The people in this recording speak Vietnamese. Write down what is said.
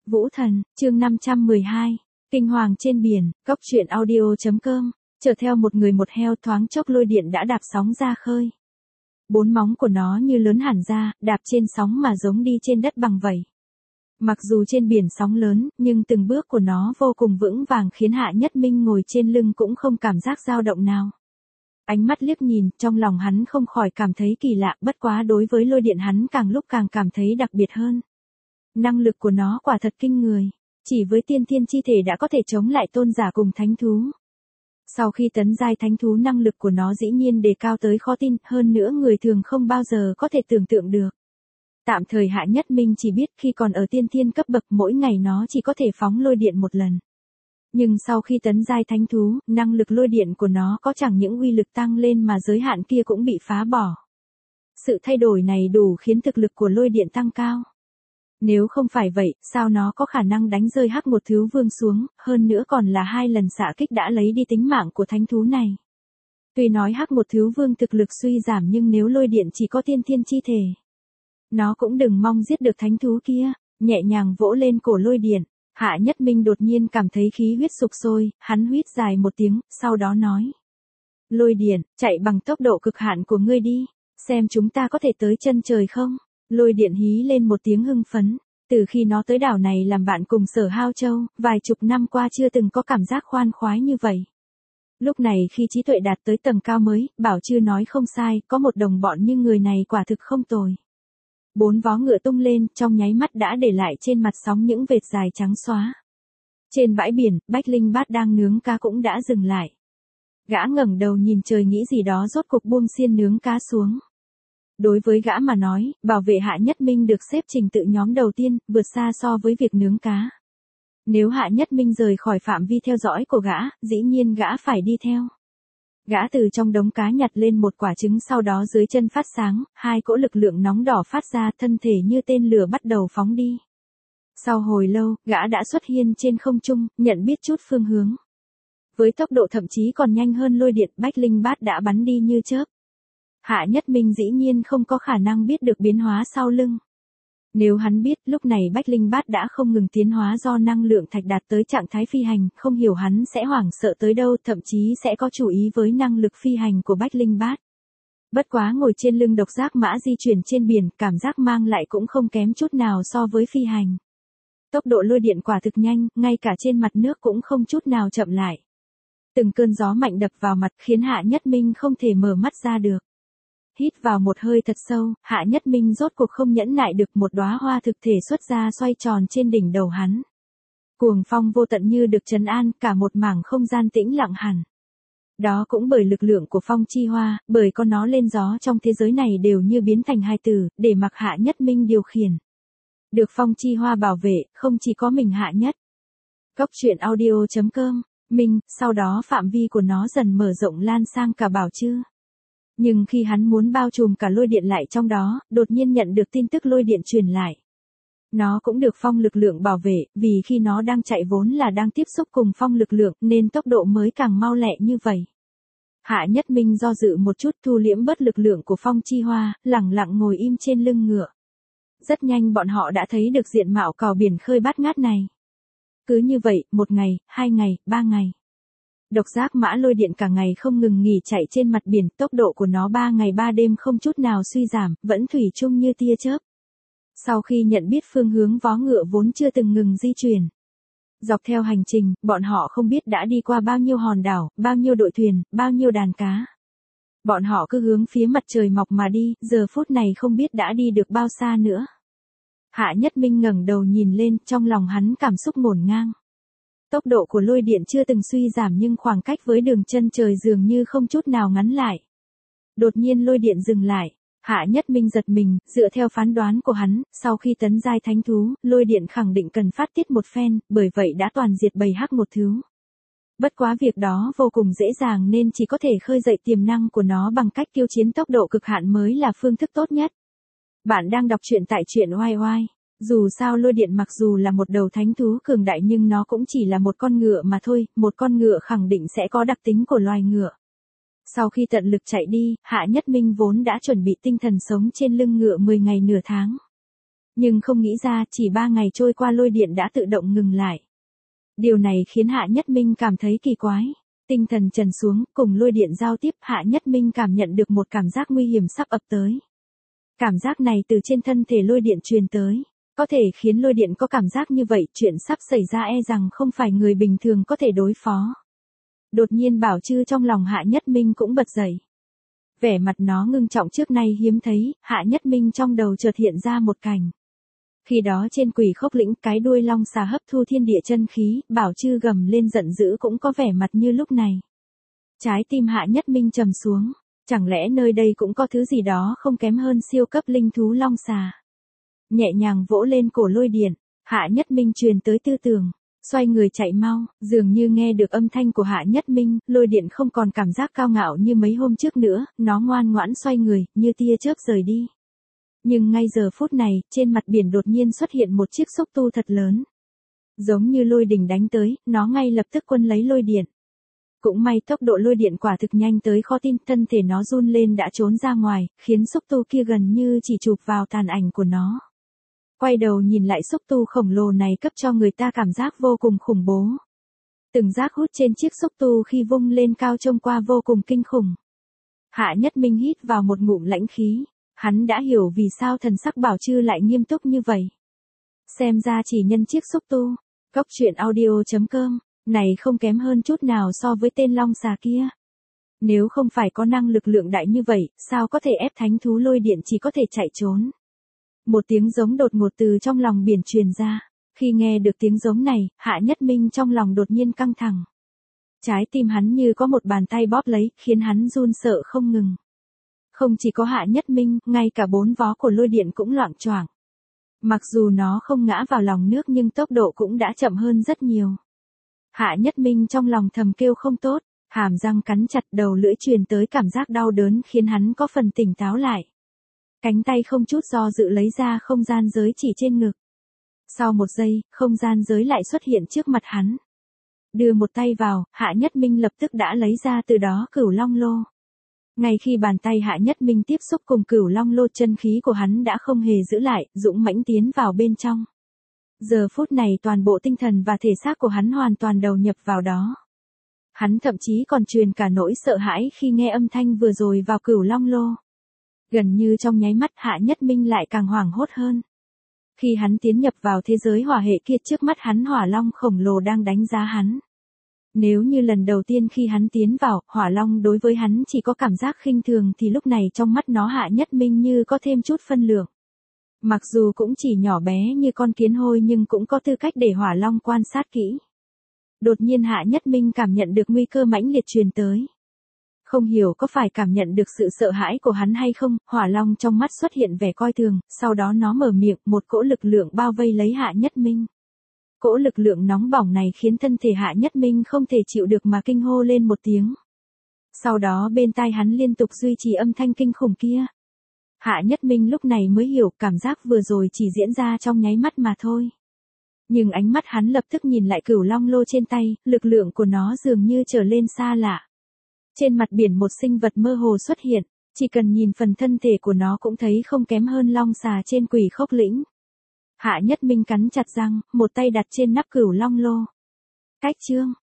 Vũ Thần, chương 512, Kinh hoàng trên biển, Cốc truyện audio.com, chở theo một người một heo thoáng chốc lôi điện đã đạp sóng ra khơi. Bốn móng của nó như lớn hẳn ra, đạp trên sóng mà giống đi trên đất bằng vậy. Mặc dù trên biển sóng lớn, nhưng từng bước của nó vô cùng vững vàng khiến Hạ Nhất Minh ngồi trên lưng cũng không cảm giác dao động nào. Ánh mắt liếc nhìn, trong lòng hắn không khỏi cảm thấy kỳ lạ, bất quá đối với lôi điện hắn càng lúc càng cảm thấy đặc biệt hơn. Năng lực của nó quả thật kinh người, chỉ với tiên thiên chi thể đã có thể chống lại tôn giả cùng thánh thú. Sau khi tấn giai thánh thú năng lực của nó dĩ nhiên đề cao tới khó tin, hơn nữa người thường không bao giờ có thể tưởng tượng được. Tạm thời Hạ Nhất Minh chỉ biết khi còn ở tiên thiên cấp bậc mỗi ngày nó chỉ có thể phóng lôi điện một lần. Nhưng sau khi tấn giai thánh thú, năng lực lôi điện của nó có chẳng những uy lực tăng lên mà giới hạn kia cũng bị phá bỏ. Sự thay đổi này đủ khiến thực lực của lôi điện tăng cao. Nếu không phải vậy, sao nó có khả năng đánh rơi Hắc Một Thiếu Vương xuống, hơn nữa còn là 2 lần xạ kích đã lấy đi tính mạng của thánh thú này. Tuy nói Hắc Một Thiếu Vương thực lực suy giảm nhưng nếu lôi điện chỉ có tiên thiên chi thể, nó cũng đừng mong giết được thánh thú kia. Nhẹ nhàng vỗ lên cổ lôi điện, Hạ Nhất Minh đột nhiên cảm thấy khí huyết sục sôi, hắn huýt dài một tiếng, sau đó nói. Lôi điện, chạy bằng tốc độ cực hạn của ngươi đi, xem chúng ta có thể tới chân trời không? Lôi điện hí lên một tiếng hưng phấn, từ khi nó tới đảo này làm bạn cùng Sở Hao Châu, vài chục năm qua chưa từng có cảm giác khoan khoái như vậy. Lúc này khi trí tuệ đạt tới tầng cao mới, Bảo Chư nói không sai, có một đồng bọn như người này quả thực không tồi. 4 vó ngựa tung lên, trong nháy mắt đã để lại trên mặt sóng những vệt dài trắng xóa. Trên bãi biển, Bách Linh Bát đang nướng cá cũng đã dừng lại. Gã ngẩng đầu nhìn trời nghĩ gì đó rốt cục buông xiên nướng cá xuống. Đối với gã mà nói, bảo vệ Hạ Nhất Minh được xếp trình tự nhóm đầu tiên, vượt xa so với việc nướng cá. Nếu Hạ Nhất Minh rời khỏi phạm vi theo dõi của gã, dĩ nhiên gã phải đi theo. Gã từ trong đống cá nhặt lên một quả trứng, sau đó dưới chân phát sáng, 2 cỗ lực lượng nóng đỏ phát ra, thân thể như tên lửa bắt đầu phóng đi. Sau hồi lâu, gã đã xuất hiện trên không trung, nhận biết chút phương hướng. Với tốc độ thậm chí còn nhanh hơn lôi điện, Bách Linh Bát đã bắn đi như chớp. Hạ Nhất Minh dĩ nhiên không có khả năng biết được biến hóa sau lưng. Nếu hắn biết, lúc này Bách Linh Bát đã không ngừng tiến hóa do năng lượng thạch đạt tới trạng thái phi hành, không hiểu hắn sẽ hoảng sợ tới đâu, thậm chí sẽ có chú ý với năng lực phi hành của Bách Linh Bát. Bất quá ngồi trên lưng độc giác mã di chuyển trên biển, cảm giác mang lại cũng không kém chút nào so với phi hành. Tốc độ lôi điện quả thực nhanh, ngay cả trên mặt nước cũng không chút nào chậm lại. Từng cơn gió mạnh đập vào mặt khiến Hạ Nhất Minh không thể mở mắt ra được. Hít vào một hơi thật sâu, Hạ Nhất Minh rốt cuộc không nhẫn nại được, một đóa hoa thực thể xuất ra xoay tròn trên đỉnh đầu hắn. Cuồng phong vô tận như được trấn an, cả một mảng không gian tĩnh lặng hẳn. Đó cũng bởi lực lượng của phong chi hoa, bởi con nó lên gió trong thế giới này đều như biến thành hài tử, để mặc Hạ Nhất Minh điều khiển. Được phong chi hoa bảo vệ, không chỉ có mình Hạ Nhất. Cốc truyện audio.com, Minh, sau đó phạm vi của nó dần mở rộng lan sang cả Bảo Chư. Nhưng khi hắn muốn bao trùm cả lôi điện lại trong đó, đột nhiên nhận được tin tức lôi điện truyền lại. Nó cũng được phong lực lượng bảo vệ, vì khi nó đang chạy vốn là đang tiếp xúc cùng phong lực lượng, nên tốc độ mới càng mau lẹ như vậy. Hạ Nhất Minh do dự một chút, thu liễm bớt lực lượng của phong chi hoa, lẳng lặng ngồi im trên lưng ngựa. Rất nhanh bọn họ đã thấy được diện mạo cò biển khơi bát ngát này. Cứ như vậy, 1 ngày, 2 ngày, 3 ngày. Độc giác mã lôi điện cả ngày không ngừng nghỉ chạy trên mặt biển, tốc độ của nó 3 ngày 3 đêm không chút nào suy giảm, vẫn thủy chung như tia chớp. Sau khi nhận biết phương hướng vó ngựa vốn chưa từng ngừng di chuyển. Dọc theo hành trình, bọn họ không biết đã đi qua bao nhiêu hòn đảo, bao nhiêu đội thuyền, bao nhiêu đàn cá. Bọn họ cứ hướng phía mặt trời mọc mà đi, giờ phút này không biết đã đi được bao xa nữa. Hạ Nhất Minh ngẩng đầu nhìn lên, trong lòng hắn cảm xúc ngổn ngang. Tốc độ của lôi điện chưa từng suy giảm nhưng khoảng cách với đường chân trời dường như không chút nào ngắn lại. Đột nhiên lôi điện dừng lại, Hạ Nhất Minh giật mình, dựa theo phán đoán của hắn, sau khi tấn giai thánh thú, lôi điện khẳng định cần phát tiết một phen, bởi vậy đã toàn diệt bầy Hắc Một Thiếu. Bất quá việc đó vô cùng dễ dàng nên chỉ có thể khơi dậy tiềm năng của nó bằng cách kiêu chiến tốc độ cực hạn mới là phương thức tốt nhất. Bạn đang đọc truyện tại truyện oai oai. Dù sao lôi điện mặc dù là một đầu thánh thú cường đại nhưng nó cũng chỉ là một con ngựa mà thôi, một con ngựa khẳng định sẽ có đặc tính của loài ngựa. Sau khi tận lực chạy đi, Hạ Nhất Minh vốn đã chuẩn bị tinh thần sống trên lưng ngựa 10 ngày nửa tháng. Nhưng không nghĩ ra chỉ 3 ngày trôi qua lôi điện đã tự động ngừng lại. Điều này khiến Hạ Nhất Minh cảm thấy kỳ quái. Tinh thần trần xuống, cùng lôi điện giao tiếp, Hạ Nhất Minh cảm nhận được một cảm giác nguy hiểm sắp ập tới. Cảm giác này từ trên thân thể lôi điện truyền tới. Có thể khiến lôi điện có cảm giác như vậy, chuyện sắp xảy ra e rằng không phải người bình thường có thể đối phó. Đột nhiên Bảo Trư trong lòng Hạ Nhất Minh cũng bật dậy. Vẻ mặt nó ngưng trọng trước nay hiếm thấy, Hạ Nhất Minh trong đầu chợt hiện ra một cảnh. Khi đó trên Quỷ Khốc lĩnh, cái đuôi long xà hấp thu thiên địa chân khí, Bảo Trư gầm lên giận dữ cũng có vẻ mặt như lúc này. Trái tim Hạ Nhất Minh trầm xuống, chẳng lẽ nơi đây cũng có thứ gì đó không kém hơn siêu cấp linh thú long xà. Nhẹ nhàng vỗ lên cổ lôi điện, Hạ Nhất Minh truyền tới tư tưởng, xoay người chạy mau, dường như nghe được âm thanh của Hạ Nhất Minh, lôi điện không còn cảm giác cao ngạo như mấy hôm trước nữa, nó ngoan ngoãn xoay người, như tia chớp rời đi. Nhưng ngay giờ phút này, trên mặt biển đột nhiên xuất hiện một chiếc xúc tu thật lớn. Giống như lôi đình đánh tới, nó ngay lập tức quân lấy lôi điện. Cũng may tốc độ lôi điện quả thực nhanh tới khó tin, thân thể nó run lên đã trốn ra ngoài, khiến xúc tu kia gần như chỉ chụp vào tàn ảnh của nó. Quay đầu nhìn lại xúc tu khổng lồ này cấp cho người ta cảm giác vô cùng khủng bố. Từng giác hút trên chiếc xúc tu khi vung lên cao trông qua vô cùng kinh khủng. Hạ Nhất Minh hít vào một ngụm lãnh khí, hắn đã hiểu vì sao thần sắc Bảo Trư lại nghiêm túc như vậy. Xem ra chỉ nhân chiếc xúc tu, Cốc Truyện Audio.com, này không kém hơn chút nào so với tên long xà kia. Nếu không phải có năng lực lượng đại như vậy, sao có thể ép thánh thú lôi điện chỉ có thể chạy trốn. Một tiếng giống đột ngột từ trong lòng biển truyền ra. Khi nghe được tiếng giống này, Hạ Nhất Minh trong lòng đột nhiên căng thẳng. Trái tim hắn như có một bàn tay bóp lấy, khiến hắn run sợ không ngừng. Không chỉ có Hạ Nhất Minh, ngay cả 4 vó của lôi điện cũng loạng choạng. Mặc dù nó không ngã vào lòng nước nhưng tốc độ cũng đã chậm hơn rất nhiều. Hạ Nhất Minh trong lòng thầm kêu không tốt, hàm răng cắn chặt, đầu lưỡi truyền tới cảm giác đau đớn khiến hắn có phần tỉnh táo lại. Cánh tay không chút do dự lấy ra không gian giới chỉ trên ngực. Sau một giây, không gian giới lại xuất hiện trước mặt hắn. Đưa một tay vào, Hạ Nhất Minh lập tức đã lấy ra từ đó Cửu Long Lô. Ngay khi bàn tay Hạ Nhất Minh tiếp xúc cùng Cửu Long Lô, chân khí của hắn đã không hề giữ lại, dũng mãnh tiến vào bên trong. Giờ phút này toàn bộ tinh thần và thể xác của hắn hoàn toàn đầu nhập vào đó. Hắn thậm chí còn truyền cả nỗi sợ hãi khi nghe âm thanh vừa rồi vào Cửu Long Lô. Gần như trong nháy mắt Hạ Nhất Minh lại càng hoảng hốt hơn. Khi hắn tiến nhập vào thế giới hỏa hệ kia, trước mắt hắn hỏa long khổng lồ đang đánh giá hắn. Nếu như lần đầu tiên khi hắn tiến vào, hỏa long đối với hắn chỉ có cảm giác khinh thường thì lúc này trong mắt nó Hạ Nhất Minh như có thêm chút phân lượng. Mặc dù cũng chỉ nhỏ bé như con kiến hôi nhưng cũng có tư cách để hỏa long quan sát kỹ. Đột nhiên Hạ Nhất Minh cảm nhận được nguy cơ mãnh liệt truyền tới. Không hiểu có phải cảm nhận được sự sợ hãi của hắn hay không, hỏa long trong mắt xuất hiện vẻ coi thường, sau đó nó mở miệng, một cỗ lực lượng bao vây lấy Hạ Nhất Minh. Cỗ lực lượng nóng bỏng này khiến thân thể Hạ Nhất Minh không thể chịu được mà kinh hô lên một tiếng. Sau đó bên tai hắn liên tục duy trì âm thanh kinh khủng kia. Hạ Nhất Minh lúc này mới hiểu cảm giác vừa rồi chỉ diễn ra trong nháy mắt mà thôi. Nhưng ánh mắt hắn lập tức nhìn lại Cửu Long Lô trên tay, lực lượng của nó dường như trở lên xa lạ. Trên mặt biển một sinh vật mơ hồ xuất hiện, chỉ cần nhìn phần thân thể của nó cũng thấy không kém hơn long xà trên Quỷ Khốc lĩnh. Hạ Nhất Minh cắn chặt răng, một tay đặt trên nắp Cửu Long Lô. Cách chương